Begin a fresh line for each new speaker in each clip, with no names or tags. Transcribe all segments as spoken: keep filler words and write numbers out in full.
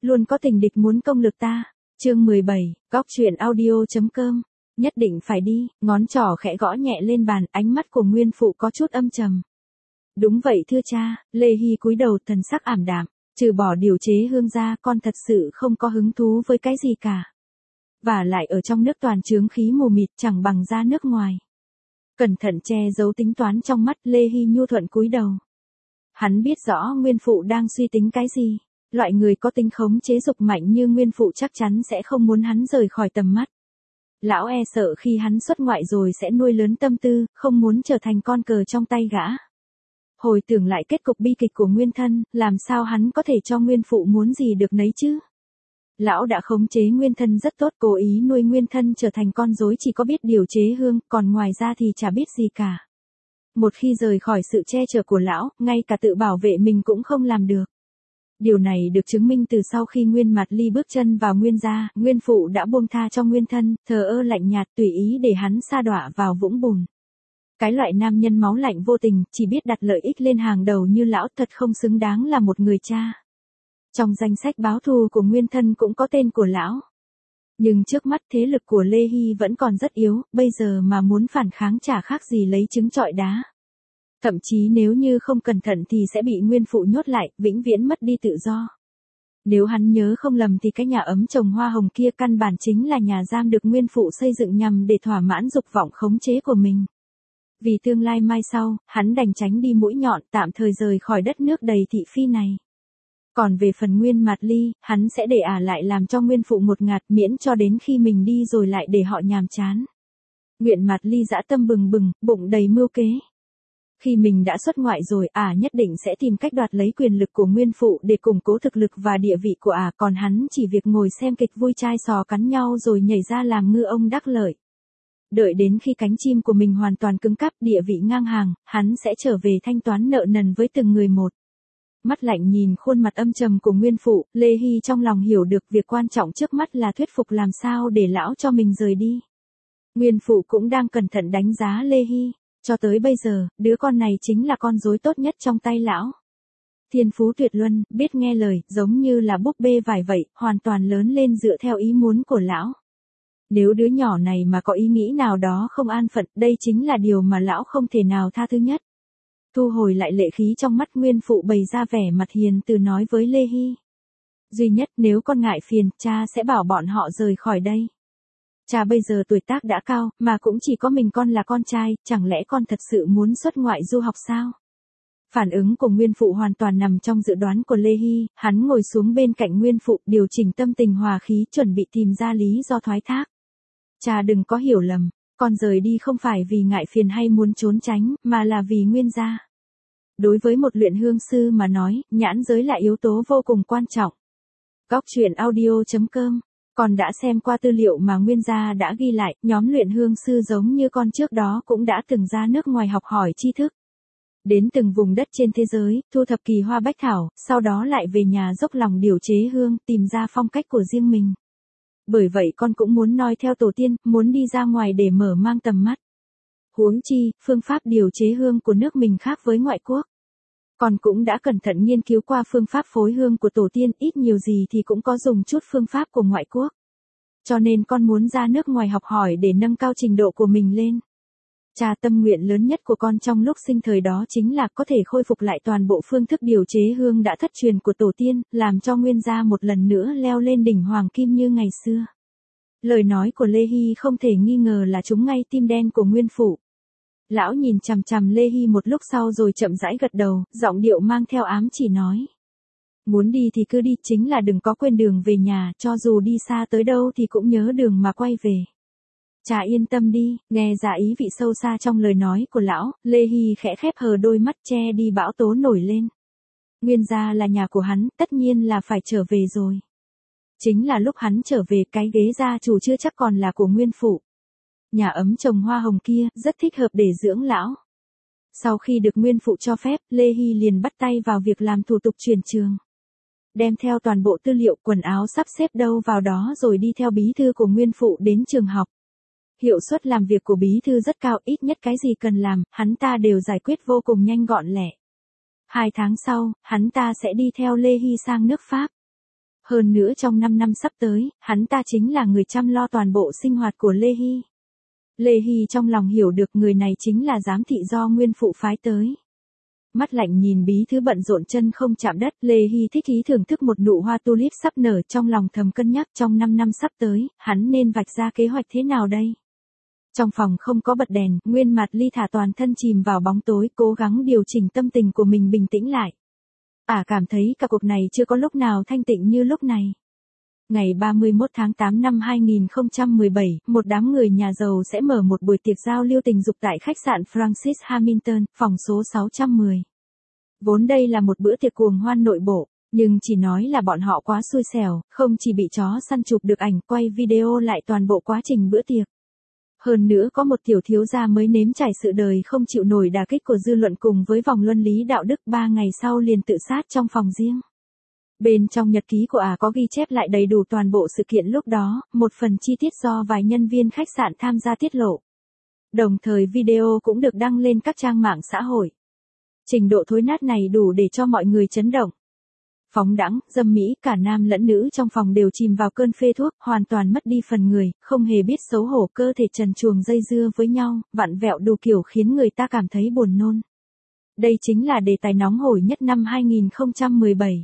luôn có tình địch muốn công lược ta. Chương mười bảy, góc truyện audio.com. Nhất định phải đi, ngón trỏ khẽ gõ nhẹ lên bàn, ánh mắt của nguyên phụ có chút âm trầm. Đúng vậy thưa cha, Lê Hy cúi đầu thần sắc ảm đạm, trừ bỏ điều chế hương ra con thật sự không có hứng thú với cái gì cả. Và lại ở trong nước toàn chướng khí mù mịt chẳng bằng ra nước ngoài. Cẩn thận che giấu tính toán trong mắt, Lê Hy nhu thuận cúi đầu. Hắn biết rõ nguyên phụ đang suy tính cái gì, loại người có tính khống chế dục mạnh như nguyên phụ chắc chắn sẽ không muốn hắn rời khỏi tầm mắt. Lão e sợ khi hắn xuất ngoại rồi sẽ nuôi lớn tâm tư, không muốn trở thành con cờ trong tay gã. Hồi tưởng lại kết cục bi kịch của nguyên thân, làm sao hắn có thể cho nguyên phụ muốn gì được nấy chứ? Lão đã khống chế nguyên thân rất tốt, cố ý nuôi nguyên thân trở thành con rối chỉ có biết điều chế hương, còn ngoài ra thì chả biết gì cả. Một khi rời khỏi sự che chở của lão, ngay cả tự bảo vệ mình cũng không làm được. Điều này được chứng minh từ sau khi Nguyên Mạt Ly bước chân vào Nguyên gia, Nguyên phụ đã buông tha cho nguyên thân, thờ ơ lạnh nhạt tùy ý để hắn sa đọa vào vũng bùn. Cái loại nam nhân máu lạnh vô tình, chỉ biết đặt lợi ích lên hàng đầu như lão thật không xứng đáng là một người cha. Trong danh sách báo thù của nguyên thân cũng có tên của lão. Nhưng trước mắt thế lực của Lê Hy vẫn còn rất yếu, bây giờ mà muốn phản kháng chả khác gì lấy trứng trọi đá. Thậm chí nếu như không cẩn thận thì sẽ bị nguyên phụ nhốt lại, vĩnh viễn mất đi tự do. Nếu hắn nhớ không lầm thì cái nhà ấm trồng hoa hồng kia căn bản chính là nhà giam được nguyên phụ xây dựng nhằm để thỏa mãn dục vọng khống chế của mình. Vì tương lai mai sau, hắn đành tránh đi mũi nhọn, tạm thời rời khỏi đất nước đầy thị phi này. Còn về phần Nguyên Mạt Ly, hắn sẽ để ả lại làm cho nguyên phụ một ngạt, miễn cho đến khi mình đi rồi lại để họ nhàm chán. Nguyện Mạt Ly dã tâm bừng bừng, bụng đầy mưu kế. Khi mình đã xuất ngoại rồi, ả nhất định sẽ tìm cách đoạt lấy quyền lực của nguyên phụ để củng cố thực lực và địa vị của ả, còn hắn chỉ việc ngồi xem kịch vui chai sò cắn nhau rồi nhảy ra làm ngư ông đắc lợi. Đợi đến khi cánh chim của mình hoàn toàn cứng cáp, địa vị ngang hàng, hắn sẽ trở về thanh toán nợ nần với từng người một. Mắt lạnh nhìn khuôn mặt âm trầm của nguyên phụ, Lê Hy trong lòng hiểu được việc quan trọng trước mắt là thuyết phục làm sao để lão cho mình rời đi. Nguyên phụ cũng đang cẩn thận đánh giá Lê Hy, cho tới bây giờ, đứa con này chính là con rối tốt nhất trong tay lão. Thiên phú tuyệt luân, biết nghe lời, giống như là búp bê vải vậy, hoàn toàn lớn lên dựa theo ý muốn của lão. Nếu đứa nhỏ này mà có ý nghĩ nào đó không an phận, đây chính là điều mà lão không thể nào tha thứ nhất. Thu hồi lại lệ khí trong mắt, nguyên phụ bày ra vẻ mặt hiền từ nói với Lê Hy. Duy nhất nếu con ngại phiền, cha sẽ bảo bọn họ rời khỏi đây. Cha bây giờ tuổi tác đã cao, mà cũng chỉ có mình con là con trai, chẳng lẽ con thật sự muốn xuất ngoại du học sao? Phản ứng của nguyên phụ hoàn toàn nằm trong dự đoán của Lê Hy, hắn ngồi xuống bên cạnh nguyên phụ, điều chỉnh tâm tình hòa khí, chuẩn bị tìm ra lý do thoái thác. Cha đừng có hiểu lầm, con rời đi không phải vì ngại phiền hay muốn trốn tránh, mà là vì Nguyên gia. Đối với một luyện hương sư mà nói, nhãn giới là yếu tố vô cùng quan trọng. Góc truyện audio.com. Con đã xem qua tư liệu mà Nguyên gia đã ghi lại, nhóm luyện hương sư giống như con trước đó cũng đã từng ra nước ngoài học hỏi tri thức. Đến từng vùng đất trên thế giới, thu thập kỳ hoa bách thảo, sau đó lại về nhà dốc lòng điều chế hương, tìm ra phong cách của riêng mình. Bởi vậy con cũng muốn noi theo tổ tiên, muốn đi ra ngoài để mở mang tầm mắt. Huống chi, phương pháp điều chế hương của nước mình khác với ngoại quốc. Con cũng đã cẩn thận nghiên cứu qua phương pháp phối hương của tổ tiên, ít nhiều gì thì cũng có dùng chút phương pháp của ngoại quốc. Cho nên con muốn ra nước ngoài học hỏi để nâng cao trình độ của mình lên. Cha, tâm nguyện lớn nhất của con trong lúc sinh thời đó chính là có thể khôi phục lại toàn bộ phương thức điều chế hương đã thất truyền của tổ tiên, làm cho Nguyên gia một lần nữa leo lên đỉnh hoàng kim như ngày xưa. Lời nói của Lê Hy không thể nghi ngờ là trúng ngay tim đen của nguyên phụ. Lão nhìn chằm chằm Lê Hy một lúc sau rồi chậm rãi gật đầu, giọng điệu mang theo ám chỉ nói. Muốn đi thì cứ đi, chính là đừng có quên đường về nhà, cho dù đi xa tới đâu thì cũng nhớ đường mà quay về. Cha yên tâm đi, nghe ra ý vị sâu xa trong lời nói của lão, Lê Hy khẽ khép hờ đôi mắt, che đi bão tố nổi lên. Nguyên gia là nhà của hắn, tất nhiên là phải trở về rồi. Chính là lúc hắn trở về, cái ghế gia chủ chưa chắc còn là của nguyên phụ. Nhà ấm trồng hoa hồng kia, rất thích hợp để dưỡng lão. Sau khi được nguyên phụ cho phép, Lê Hy liền bắt tay vào việc làm thủ tục chuyển trường. Đem theo toàn bộ tư liệu, quần áo sắp xếp đâu vào đó rồi đi theo bí thư của nguyên phụ đến trường học. Hiệu suất làm việc của bí thư rất cao, ít nhất cái gì cần làm, hắn ta đều giải quyết vô cùng nhanh gọn lẹ. Hai tháng sau, hắn ta sẽ đi theo Lê Hy sang nước Pháp. Hơn nữa trong năm năm sắp tới, hắn ta chính là người chăm lo toàn bộ sinh hoạt của Lê Hy. Lê Hy trong lòng hiểu được người này chính là giám thị do nguyên phụ phái tới. Mắt lạnh nhìn bí thư bận rộn chân không chạm đất, Lê Hy thích ý thưởng thức một nụ hoa tulip sắp nở, trong lòng thầm cân nhắc trong năm năm sắp tới, hắn nên vạch ra kế hoạch thế nào đây? Trong phòng không có bật đèn, Nguyên Mạt Ly thả toàn thân chìm vào bóng tối, cố gắng điều chỉnh tâm tình của mình bình tĩnh lại. Ả à, cảm thấy cả cuộc này chưa có lúc nào thanh tịnh như lúc này. Ngày ba mươi mốt tháng tám năm hai nghìn không trăm mười bảy, một đám người nhà giàu sẽ mở một buổi tiệc giao lưu tình dục tại khách sạn Francis Hamilton, phòng số sáu trăm mười. Vốn đây là một bữa tiệc cuồng hoan nội bộ, nhưng chỉ nói là bọn họ quá xui xẻo, không chỉ bị chó săn chụp được ảnh, quay video lại toàn bộ quá trình bữa tiệc. Hơn nữa có một tiểu thiếu gia mới nếm trải sự đời không chịu nổi đả kích của dư luận cùng với vòng luân lý đạo đức, ba ngày sau liền tự sát trong phòng riêng. Bên trong nhật ký của Ả à có ghi chép lại đầy đủ toàn bộ sự kiện lúc đó, một phần chi tiết do vài nhân viên khách sạn tham gia tiết lộ. Đồng thời video cũng được đăng lên các trang mạng xã hội. Trình độ thối nát này đủ để cho mọi người chấn động. Phóng đãng, dâm mỹ, cả nam lẫn nữ trong phòng đều chìm vào cơn phê thuốc, hoàn toàn mất đi phần người, không hề biết xấu hổ, cơ thể trần truồng dây dưa với nhau, vặn vẹo đủ kiểu khiến người ta cảm thấy buồn nôn. Đây chính là đề tài nóng hổi nhất năm hai nghìn không trăm mười bảy.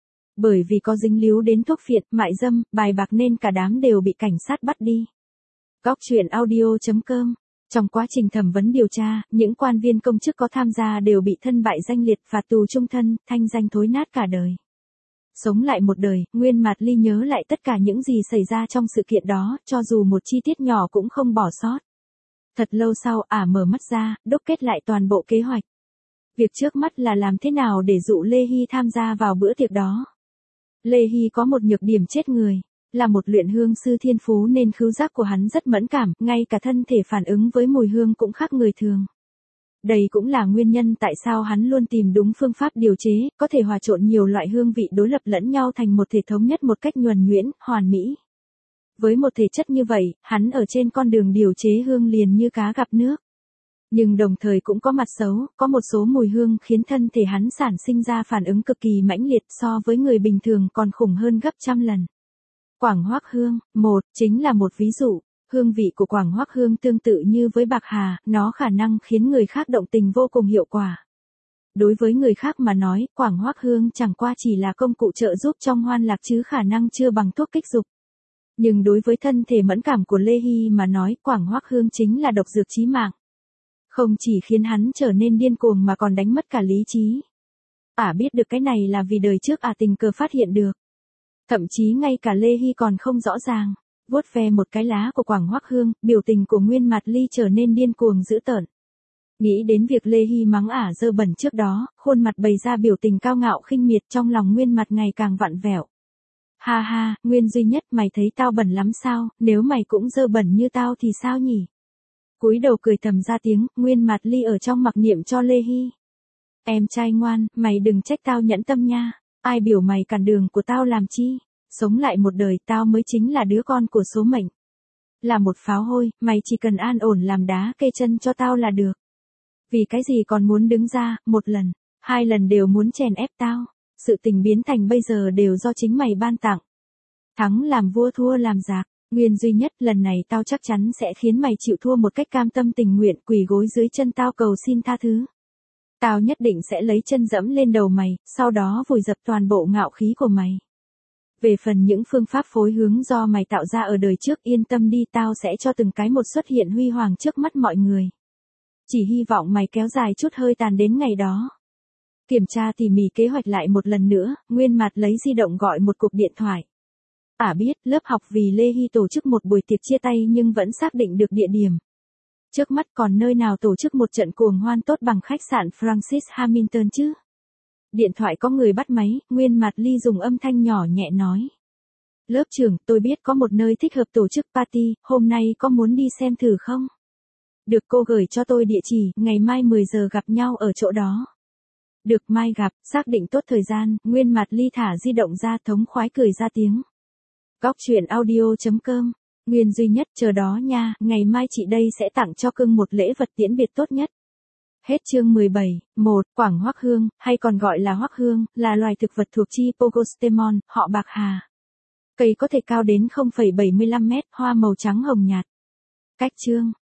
Bởi vì có dính líu đến thuốc phiện, mại dâm, bài bạc nên cả đám đều bị cảnh sát bắt đi. Góc truyện audio chấm com. Trong quá trình thẩm vấn điều tra, những quan viên công chức có tham gia đều bị thân bại danh liệt, phạt tù trung thân, thanh danh thối nát cả đời. Sống lại một đời, Nguyên Mạt Ly nhớ lại tất cả những gì xảy ra trong sự kiện đó, cho dù một chi tiết nhỏ cũng không bỏ sót. Thật lâu sau, Ả mở mắt ra, đúc kết lại toàn bộ kế hoạch. Việc trước mắt là làm thế nào để dụ Lê Hy tham gia vào bữa tiệc đó. Lê Hy có một nhược điểm chết người, là một luyện hương sư thiên phú nên khứu giác của hắn rất mẫn cảm, ngay cả thân thể phản ứng với mùi hương cũng khác người thường. Đây cũng là nguyên nhân tại sao hắn luôn tìm đúng phương pháp điều chế, có thể hòa trộn nhiều loại hương vị đối lập lẫn nhau thành một thể thống nhất một cách nhuần nhuyễn, hoàn mỹ. Với một thể chất như vậy, hắn ở trên con đường điều chế hương liền như cá gặp nước. Nhưng đồng thời cũng có mặt xấu, có một số mùi hương khiến thân thể hắn sản sinh ra phản ứng cực kỳ mãnh liệt, so với người bình thường còn khủng hơn gấp trăm lần. Quảng hoác hương, một, chính là một ví dụ. Hương vị của quảng hoác hương tương tự như với bạc hà, nó khả năng khiến người khác động tình vô cùng hiệu quả. Đối với người khác mà nói, quảng hoác hương chẳng qua chỉ là công cụ trợ giúp trong hoan lạc chứ khả năng chưa bằng thuốc kích dục. Nhưng đối với thân thể mẫn cảm của Lê Hy mà nói, quảng hoác hương chính là độc dược chí mạng. Không chỉ khiến hắn trở nên điên cuồng mà còn đánh mất cả lý trí. Ả biết được cái này là vì đời trước Ả tình cờ phát hiện được. Thậm chí ngay cả Lê Hy còn không rõ ràng. Vuốt ve một cái lá của quảng hoác hương, biểu tình của Nguyên Mạt Ly trở nên điên cuồng dữ tợn. Nghĩ đến việc Lê Hy mắng Ả dơ bẩn trước đó, khuôn mặt bày ra biểu tình cao ngạo khinh miệt, trong lòng Nguyên Mặt ngày càng vặn vẹo. Ha ha, Nguyên duy nhất, mày thấy tao bẩn lắm sao, nếu mày cũng dơ bẩn như tao thì sao nhỉ? Cúi đầu cười thầm ra tiếng, Nguyên Mạt Ly ở trong mặc niệm cho Lê Hy. Em trai ngoan, mày đừng trách tao nhẫn tâm nha, ai biểu mày cản đường của tao làm chi? Sống lại một đời, tao mới chính là đứa con của số mệnh. Là một pháo hôi, mày chỉ cần an ổn làm đá kê chân cho tao là được. Vì cái gì còn muốn đứng ra, một lần, hai lần đều muốn chèn ép tao. Sự tình biến thành bây giờ đều do chính mày ban tặng. Thắng làm vua, thua làm giặc. Nguyên duy nhất, lần này tao chắc chắn sẽ khiến mày chịu thua một cách cam tâm tình nguyện, quỳ gối dưới chân tao cầu xin tha thứ. Tao nhất định sẽ lấy chân dẫm lên đầu mày, sau đó vùi dập toàn bộ ngạo khí của mày. Về phần những phương pháp phối hướng do mày tạo ra ở đời trước, yên tâm đi, tao sẽ cho từng cái một xuất hiện huy hoàng trước mắt mọi người. Chỉ hy vọng mày kéo dài chút hơi tàn đến ngày đó. Kiểm tra tỉ mỉ kế hoạch lại một lần nữa, Nguyên Mạt lấy di động gọi một cuộc điện thoại. Ả biết, lớp học vì Lê Hy tổ chức một buổi tiệc chia tay nhưng vẫn xác định được địa điểm. Trước mắt còn nơi nào tổ chức một trận cuồng hoan tốt bằng khách sạn Francis Hamilton chứ? Điện thoại có người bắt máy, Nguyên Mạt Ly dùng âm thanh nhỏ nhẹ nói. Lớp trưởng, tôi biết có một nơi thích hợp tổ chức party, hôm nay có muốn đi xem thử không? Được, cô gửi cho tôi địa chỉ, ngày mai mười giờ gặp nhau ở chỗ đó. Được, mai gặp, xác định tốt thời gian, Nguyên Mạt Ly thả di động ra, thống khoái cười ra tiếng. Góc truyện audio chấm com. Nguyên duy nhất, chờ đó nha, ngày mai chị đây sẽ tặng cho cưng một lễ vật tiễn biệt tốt nhất. Hết chương mười bảy. một. Quảng hoác hương, hay còn gọi là hoác hương, là loài thực vật thuộc chi Pogostemon, họ bạc hà. Cây có thể cao đến không phẩy bảy mươi lăm mét, hoa màu trắng hồng nhạt. Cách chương